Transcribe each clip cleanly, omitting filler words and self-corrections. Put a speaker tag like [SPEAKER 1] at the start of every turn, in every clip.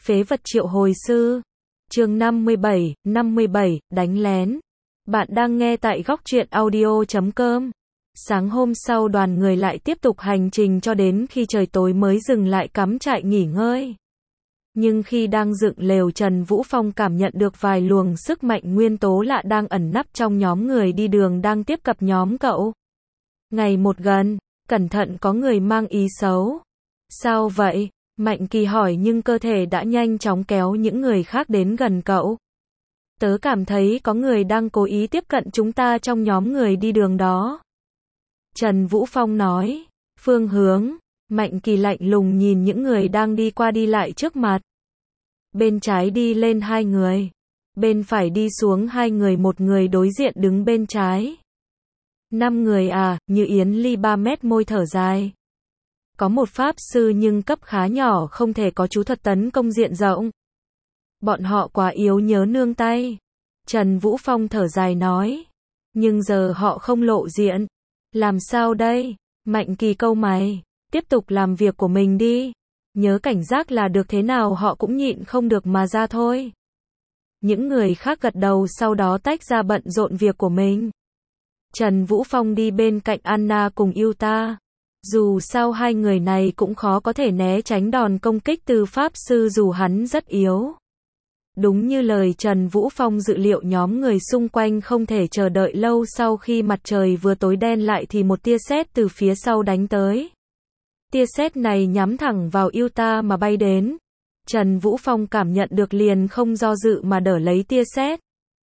[SPEAKER 1] Phế vật triệu hồi sư. Chương 57, đánh lén. Bạn đang nghe tại góc truyện audio.com. Sáng hôm sau đoàn người lại tiếp tục hành trình cho đến khi trời tối mới dừng lại cắm trại nghỉ ngơi. Nhưng khi đang dựng lều, Trần Vũ Phong cảm nhận được vài luồng sức mạnh nguyên tố lạ đang ẩn nấp trong nhóm người đi đường đang tiếp cận nhóm cậu. Ngày một gần, cẩn thận có người mang ý xấu. Sao vậy? Mạnh Kỳ hỏi, nhưng cơ thể đã nhanh chóng kéo những người khác đến gần cậu. Tớ cảm thấy có người đang cố ý tiếp cận chúng ta trong nhóm người đi đường đó. Trần Vũ Phong nói. Phương hướng. Mạnh Kỳ lạnh lùng nhìn những người đang đi qua đi lại trước mặt. Bên trái đi lên 2 người. Bên phải đi xuống 2 người, một người đối diện đứng bên trái. 5 người à? Như Yến Ly 3 mét môi thở dài. Có một pháp sư nhưng cấp khá nhỏ, không thể có chú thuật tấn công diện rộng. Bọn họ quá yếu, nhớ nương tay. Trần Vũ Phong thở dài nói. Nhưng giờ họ không lộ diện. Làm sao đây? Mạnh Kỳ cau mày. Tiếp tục làm việc của mình đi. Nhớ cảnh giác là được, thế nào họ cũng nhịn không được mà ra thôi. Những người khác gật đầu, sau đó tách ra bận rộn việc của mình. Trần Vũ Phong đi bên cạnh Anna cùng Yuta. Dù sao hai người này cũng khó có thể né tránh đòn công kích từ pháp sư dù hắn rất yếu. Đúng như lời Trần Vũ Phong dự liệu, nhóm người xung quanh không thể chờ đợi lâu, sau khi mặt trời vừa tối đen lại thì một tia sét từ phía sau đánh tới. Tia sét này nhắm thẳng vào Yuta mà bay đến. Trần Vũ Phong cảm nhận được liền không do dự mà đỡ lấy tia sét.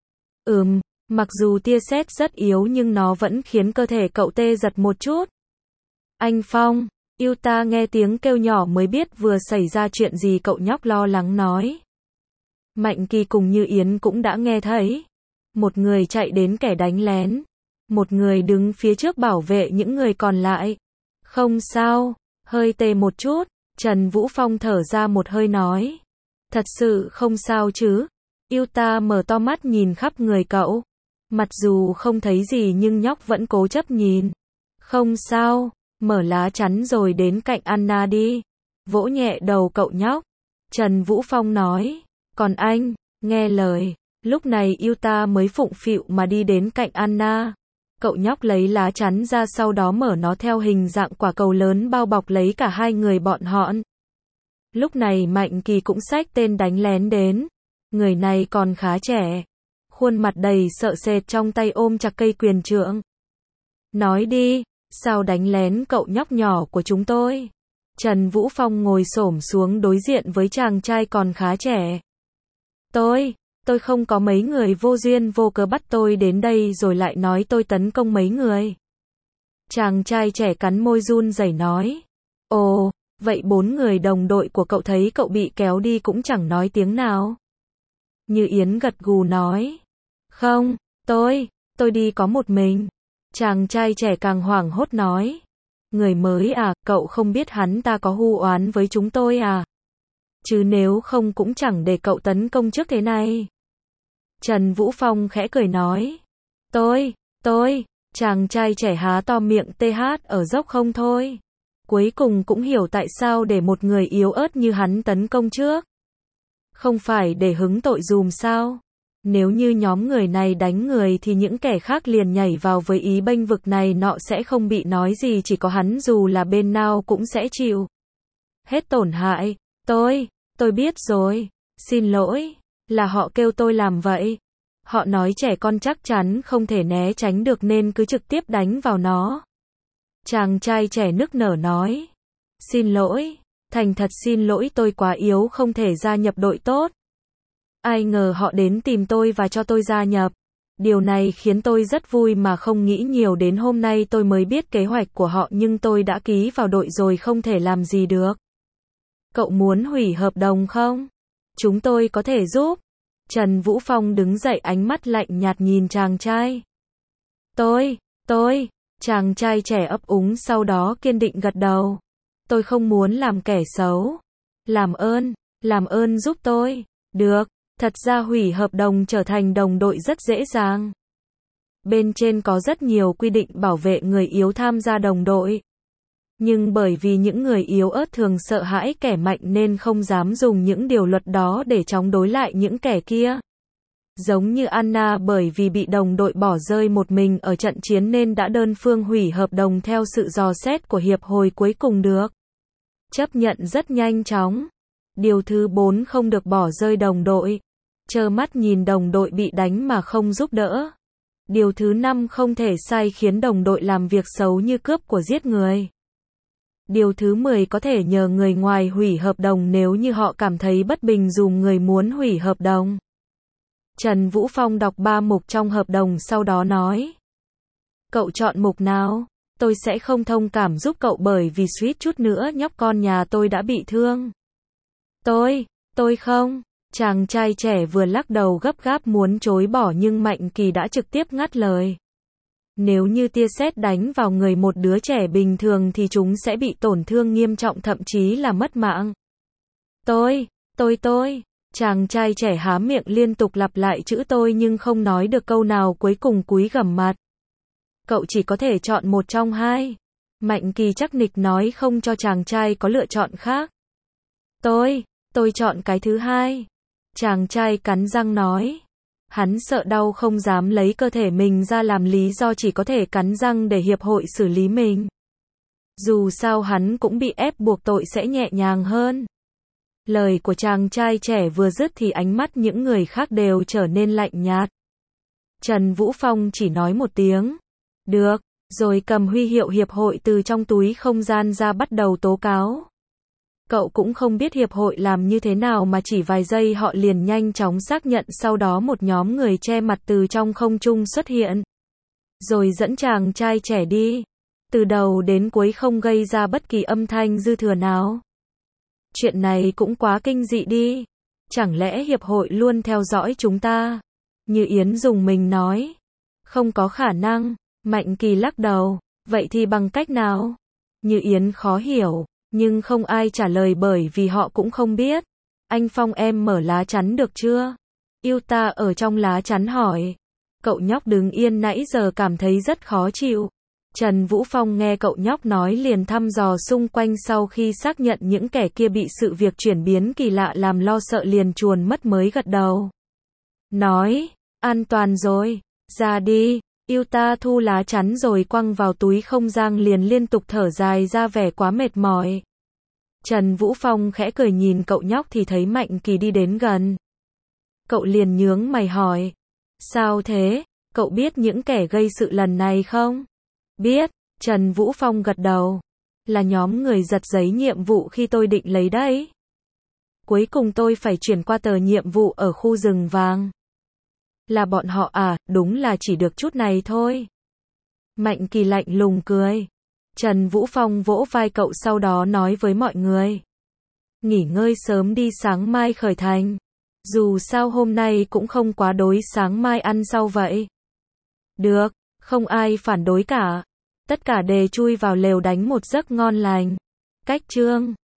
[SPEAKER 1] Mặc dù tia sét rất yếu nhưng nó vẫn khiến cơ thể cậu tê giật một chút. Anh Phong, Yuta nghe tiếng kêu nhỏ mới biết vừa xảy ra chuyện gì, cậu nhóc lo lắng nói. Mạnh Kỳ cùng Như Yến cũng đã nghe thấy. Một người chạy đến kẻ đánh lén. Một người đứng phía trước bảo vệ những người còn lại. Không sao, hơi tê một chút. Trần Vũ Phong thở ra một hơi nói. Thật sự không sao chứ? Yuta mở to mắt nhìn khắp người cậu. Mặc dù không thấy gì nhưng nhóc vẫn cố chấp nhìn. Không sao, mở lá chắn rồi đến cạnh Anna đi. Vỗ nhẹ đầu cậu nhóc. Trần Vũ Phong nói. Còn anh, nghe lời. Lúc này Yuta mới phụng phịu mà đi đến cạnh Anna. Cậu nhóc lấy lá chắn ra, sau đó mở nó theo hình dạng quả cầu lớn bao bọc lấy cả hai người bọn họ. Lúc này Mạnh Kỳ cũng xách tên đánh lén đến. Người này còn khá trẻ. Khuôn mặt đầy sợ sệt, trong tay ôm chặt cây quyền trượng. Nói đi, sao đánh lén cậu nhóc nhỏ của chúng tôi? Trần Vũ Phong ngồi xổm xuống đối diện với chàng trai còn khá trẻ. Tôi không có, mấy người vô duyên vô cớ bắt tôi đến đây rồi lại nói tôi tấn công mấy người. Chàng trai trẻ cắn môi run rẩy nói. Ồ, vậy 4 người đồng đội của cậu thấy cậu bị kéo đi cũng chẳng nói tiếng nào. Như Yến gật gù nói. Không, tôi đi có một mình. Chàng trai trẻ càng hoảng hốt nói. Người mới à, cậu không biết hắn ta có hu oán với chúng tôi à? Chứ nếu không cũng chẳng để cậu tấn công trước thế này. Trần Vũ Phong khẽ cười nói. Tôi, chàng trai trẻ há to miệng TH ở dốc không thôi. Cuối cùng cũng hiểu tại sao để một người yếu ớt như hắn tấn công trước. Không phải để hứng tội dùm sao? Nếu như nhóm người này đánh người thì những kẻ khác liền nhảy vào với ý bênh vực này nọ sẽ không bị nói gì, chỉ có hắn dù là bên nào cũng sẽ chịu hết tổn hại. Tôi biết rồi, xin lỗi, là họ kêu tôi làm vậy. Họ nói trẻ con chắc chắn không thể né tránh được nên cứ trực tiếp đánh vào nó. Chàng trai trẻ nức nở nói. Xin lỗi, thành thật xin lỗi, tôi quá yếu không thể gia nhập đội tốt. Ai ngờ họ đến tìm tôi và cho tôi gia nhập. Điều này khiến tôi rất vui mà không nghĩ nhiều, đến hôm nay tôi mới biết kế hoạch của họ, nhưng tôi đã ký vào đội rồi không thể làm gì được. Cậu muốn hủy hợp đồng không? Chúng tôi có thể giúp. Trần Vũ Phong đứng dậy, ánh mắt lạnh nhạt nhìn chàng trai. Tôi, chàng trai trẻ ấp úng sau đó kiên định gật đầu. Tôi không muốn làm kẻ xấu. Làm ơn giúp tôi. Được, thật ra hủy hợp đồng trở thành đồng đội rất dễ dàng. Bên trên có rất nhiều quy định bảo vệ người yếu tham gia đồng đội. Nhưng bởi vì những người yếu ớt thường sợ hãi kẻ mạnh nên không dám dùng những điều luật đó để chống đối lại những kẻ kia. Giống như Anna bởi vì bị đồng đội bỏ rơi một mình ở trận chiến nên đã đơn phương hủy hợp đồng theo sự dò xét của hiệp hội cuối cùng được chấp nhận rất nhanh chóng. Điều thứ 4, không được bỏ rơi đồng đội. Trơ mắt nhìn đồng đội bị đánh mà không giúp đỡ. Điều thứ 5, không thể sai khiến đồng đội làm việc xấu như cướp của giết người. Điều thứ 10, có thể nhờ người ngoài hủy hợp đồng nếu như họ cảm thấy bất bình dù người muốn hủy hợp đồng. Trần Vũ Phong đọc 3 mục trong hợp đồng sau đó nói. Cậu chọn mục nào? Tôi sẽ không thông cảm giúp cậu bởi vì suýt chút nữa nhóc con nhà tôi đã bị thương. Tôi không. Chàng trai trẻ vừa lắc đầu gấp gáp muốn chối bỏ nhưng Mạnh Kỳ đã trực tiếp ngắt lời. Nếu như tia sét đánh vào người một đứa trẻ bình thường thì chúng sẽ bị tổn thương nghiêm trọng thậm chí là mất mạng. Tôi. Chàng trai trẻ há miệng liên tục lặp lại chữ tôi nhưng không nói được câu nào, cuối cùng cúi gằm mặt. Cậu chỉ có thể chọn một trong hai. Mạnh Kỳ chắc nịch nói không cho chàng trai có lựa chọn khác. Tôi chọn cái thứ hai. Chàng trai cắn răng nói. Hắn sợ đau không dám lấy cơ thể mình ra làm lý do, chỉ có thể cắn răng để hiệp hội xử lý mình. Dù sao hắn cũng bị ép buộc, tội sẽ nhẹ nhàng hơn. Lời của chàng trai trẻ vừa dứt thì ánh mắt những người khác đều trở nên lạnh nhạt. Trần Vũ Phong chỉ nói một tiếng. Được, rồi cầm huy hiệu hiệp hội từ trong túi không gian ra bắt đầu tố cáo. Cậu cũng không biết hiệp hội làm như thế nào mà chỉ vài giây họ liền nhanh chóng xác nhận, sau đó một nhóm người che mặt từ trong không trung xuất hiện. Rồi dẫn chàng trai trẻ đi. Từ đầu đến cuối không gây ra bất kỳ âm thanh dư thừa nào. Chuyện này cũng quá kinh dị đi. Chẳng lẽ hiệp hội luôn theo dõi chúng ta? Như Yến dùng mình nói. Không có khả năng. Mạnh Kỳ lắc đầu. Vậy thì bằng cách nào? Như Yến khó hiểu. Nhưng không ai trả lời bởi vì họ cũng không biết. Anh Phong, em mở lá chắn được chưa? Yuta ở trong lá chắn hỏi. Cậu nhóc đứng yên nãy giờ cảm thấy rất khó chịu. Trần Vũ Phong nghe cậu nhóc nói liền thăm dò xung quanh, sau khi xác nhận những kẻ kia bị sự việc chuyển biến kỳ lạ làm lo sợ liền chuồn mất mới gật đầu. Nói, an toàn rồi, ra đi. Yuta thu lá chắn rồi quăng vào túi không gian liền liên tục thở dài ra vẻ quá mệt mỏi. Trần Vũ Phong khẽ cười nhìn cậu nhóc thì thấy Mạnh Kỳ đi đến gần. Cậu liền nhướng mày hỏi. Sao thế? Cậu biết những kẻ gây sự lần này không? Biết, Trần Vũ Phong gật đầu. Là nhóm người giật giấy nhiệm vụ khi tôi định lấy đấy. Cuối cùng tôi phải chuyển qua tờ nhiệm vụ ở khu rừng vàng. Là bọn họ à? Đúng là chỉ được chút này thôi. Mạnh Kỳ lạnh lùng cười. Trần Vũ Phong vỗ vai cậu sau đó nói với mọi người. Nghỉ ngơi sớm đi, sáng mai khởi hành. Dù sao hôm nay cũng không quá đói, sáng mai ăn sau vậy. Được, không ai phản đối cả. Tất cả đều chui vào lều đánh một giấc ngon lành. Cách chương